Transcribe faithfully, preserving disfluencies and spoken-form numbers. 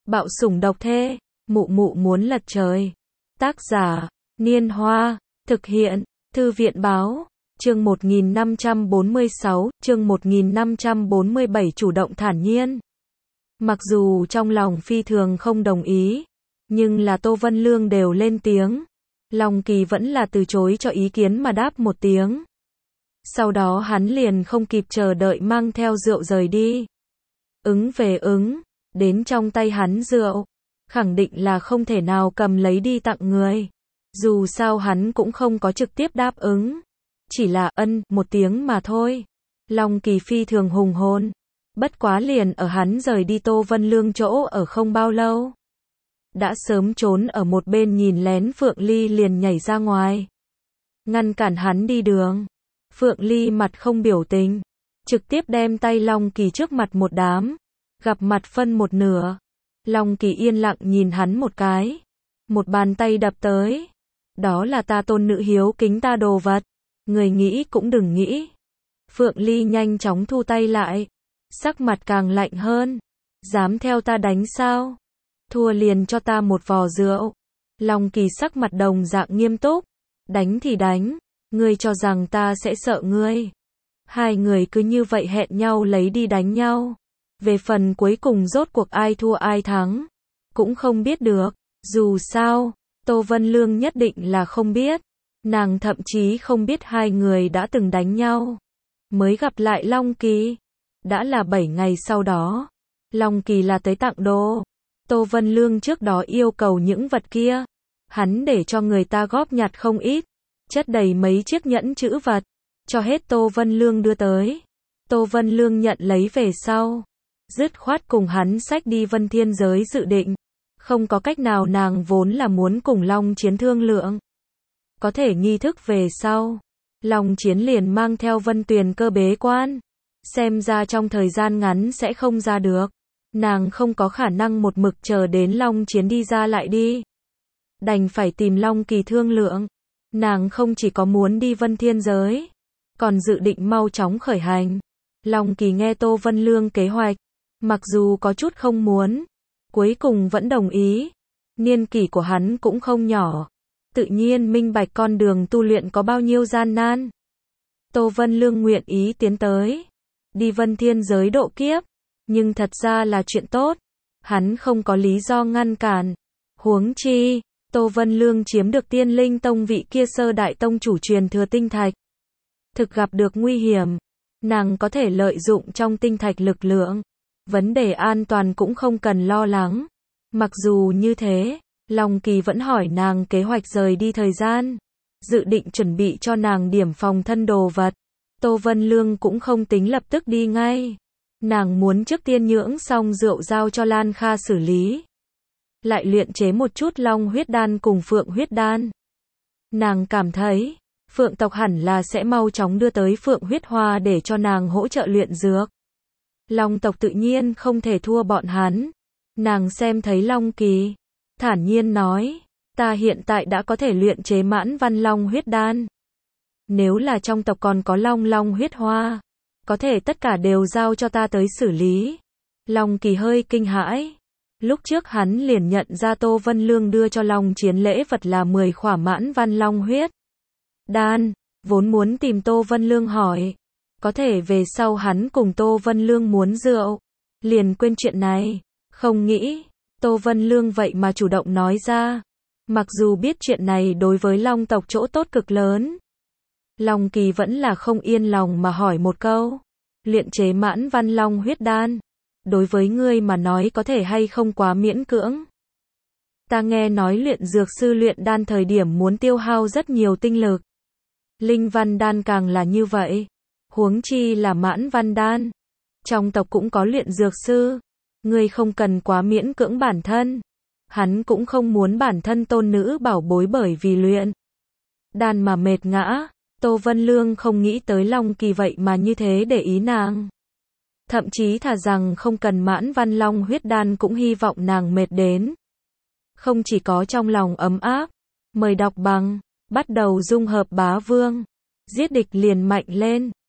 Bạo sủng độc thê, mụ mụ muốn lật trời. Tác giả, Niên Hoa, thực hiện, Thư viện Báo, chương một nghìn năm trăm bốn mươi sáu, chương một nghìn năm trăm bốn mươi bảy chủ động thản nhiên. Mặc dù trong lòng phi thường không đồng ý, nhưng là Tô Vân Lương đều lên tiếng. Long Kỳ vẫn là từ chối cho ý kiến mà đáp một tiếng. Sau đó hắn liền không kịp chờ đợi mang theo rượu rời đi. Ứng về ứng, đến trong tay hắn rượu, khẳng định là không thể nào cầm lấy đi tặng người. Dù sao hắn cũng không có trực tiếp đáp ứng, chỉ là ân một tiếng mà thôi. Long Kỳ phi thường hùng hồn, bất quá liền ở hắn rời đi Tô Vân Lương chỗ ở không bao lâu, đã sớm trốn ở một bên nhìn lén Phượng Ly liền nhảy ra ngoài, ngăn cản hắn đi đường. Phượng Ly mặt không biểu tình, trực tiếp đem tay Long Kỳ trước mặt một đám, gặp mặt phân một nửa. Long Kỳ yên lặng nhìn hắn một cái, một bàn tay đập tới. Đó là ta tôn nữ hiếu kính ta đồ vật, người nghĩ cũng đừng nghĩ. Phượng Ly nhanh chóng thu tay lại, sắc mặt càng lạnh hơn. Dám theo ta đánh sao? Thua liền cho ta một vò rượu. Long Kỳ sắc mặt đồng dạng nghiêm túc, đánh thì đánh, ngươi cho rằng ta sẽ sợ ngươi? Hai người cứ như vậy hẹn nhau lấy đi đánh nhau. Về phần cuối cùng rốt cuộc ai thua ai thắng, cũng không biết được. Dù sao, Tô Vân Lương nhất định là không biết. Nàng thậm chí không biết hai người đã từng đánh nhau. Mới gặp lại Long Kỳ, đã là bảy ngày sau đó. Long Kỳ là tới tặng đồ. Tô Vân Lương trước đó yêu cầu những vật kia, hắn để cho người ta góp nhặt không ít, chất đầy mấy chiếc nhẫn chữ vật, cho hết Tô Vân Lương đưa tới. Tô Vân Lương nhận lấy về sau, dứt khoát cùng hắn xách đi Vân Thiên Giới dự định. Không có cách nào, nàng vốn là muốn cùng Long Chiến thương lượng. Có thể nghi thức về sau, Long Chiến liền mang theo Vân Tuyền Cơ bế quan. Xem ra trong thời gian ngắn sẽ không ra được. Nàng không có khả năng một mực chờ đến Long Chiến đi ra lại đi. Đành phải tìm Long Kỳ thương lượng. Nàng không chỉ có muốn đi Vân Thiên Giới, còn dự định mau chóng khởi hành. Long Kỳ nghe Tô Vân Lương kế hoạch, mặc dù có chút không muốn, cuối cùng vẫn đồng ý. Niên kỷ của hắn cũng không nhỏ, tự nhiên minh bạch con đường tu luyện có bao nhiêu gian nan. Tô Vân Lương nguyện ý tiến tới, đi Vân Thiên Giới độ kiếp, nhưng thật ra là chuyện tốt. Hắn không có lý do ngăn cản. Huống chi, Tô Vân Lương chiếm được Tiên Linh Tông vị kia sơ đại tông chủ truyền thừa tinh thạch. Thực gặp được nguy hiểm, nàng có thể lợi dụng trong tinh thạch lực lượng. Vấn đề an toàn cũng không cần lo lắng. Mặc dù như thế, Long Kỳ vẫn hỏi nàng kế hoạch rời đi thời gian, dự định chuẩn bị cho nàng điểm phòng thân đồ vật. Tô Vân Lương cũng không tính lập tức đi ngay. Nàng muốn trước tiên nhưỡng xong rượu giao cho Lan Kha xử lý, lại luyện chế một chút Long huyết đan cùng Phượng huyết đan. Nàng cảm thấy, Phượng tộc hẳn là sẽ mau chóng đưa tới Phượng huyết hoa để cho nàng hỗ trợ luyện dược. Long tộc tự nhiên không thể thua bọn hắn. Nàng xem thấy Long Kỳ, thản nhiên nói, ta hiện tại đã có thể luyện chế mãn văn Long huyết đan. Nếu là trong tộc còn có Long Long huyết hoa, có thể tất cả đều giao cho ta tới xử lý. Long Kỳ hơi kinh hãi. Lúc trước hắn liền nhận ra Tô Vân Lương đưa cho Long Chiến lễ vật là mười khỏa mãn văn Long huyết đan, vốn muốn tìm Tô Vân Lương hỏi. Có thể về sau hắn cùng Tô Vân Lương muốn rượu, liền quên chuyện này. Không nghĩ, Tô Vân Lương vậy mà chủ động nói ra. Mặc dù biết chuyện này đối với Long tộc chỗ tốt cực lớn, Long Kỳ vẫn là không yên lòng mà hỏi một câu. Luyện chế mãn văn Long huyết đan, đối với ngươi mà nói có thể hay không quá miễn cưỡng? Ta nghe nói luyện dược sư luyện đan thời điểm muốn tiêu hao rất nhiều tinh lực. Linh văn đan càng là như vậy. Huống chi là mãn văn đan. Trong tộc cũng có luyện dược sư. Ngươi không cần quá miễn cưỡng bản thân. Hắn cũng không muốn bản thân tôn nữ bảo bối bởi vì luyện đan mà mệt ngã. Tô Vân Lương không nghĩ tới Long Kỳ vậy mà như thế để ý nàng. Thậm chí thà rằng không cần mãn văn Long huyết đan cũng hy vọng nàng mệt đến. Không chỉ có trong lòng ấm áp. Mời đọc bằng, bắt đầu dung hợp bá vương. Giết địch liền mạnh lên.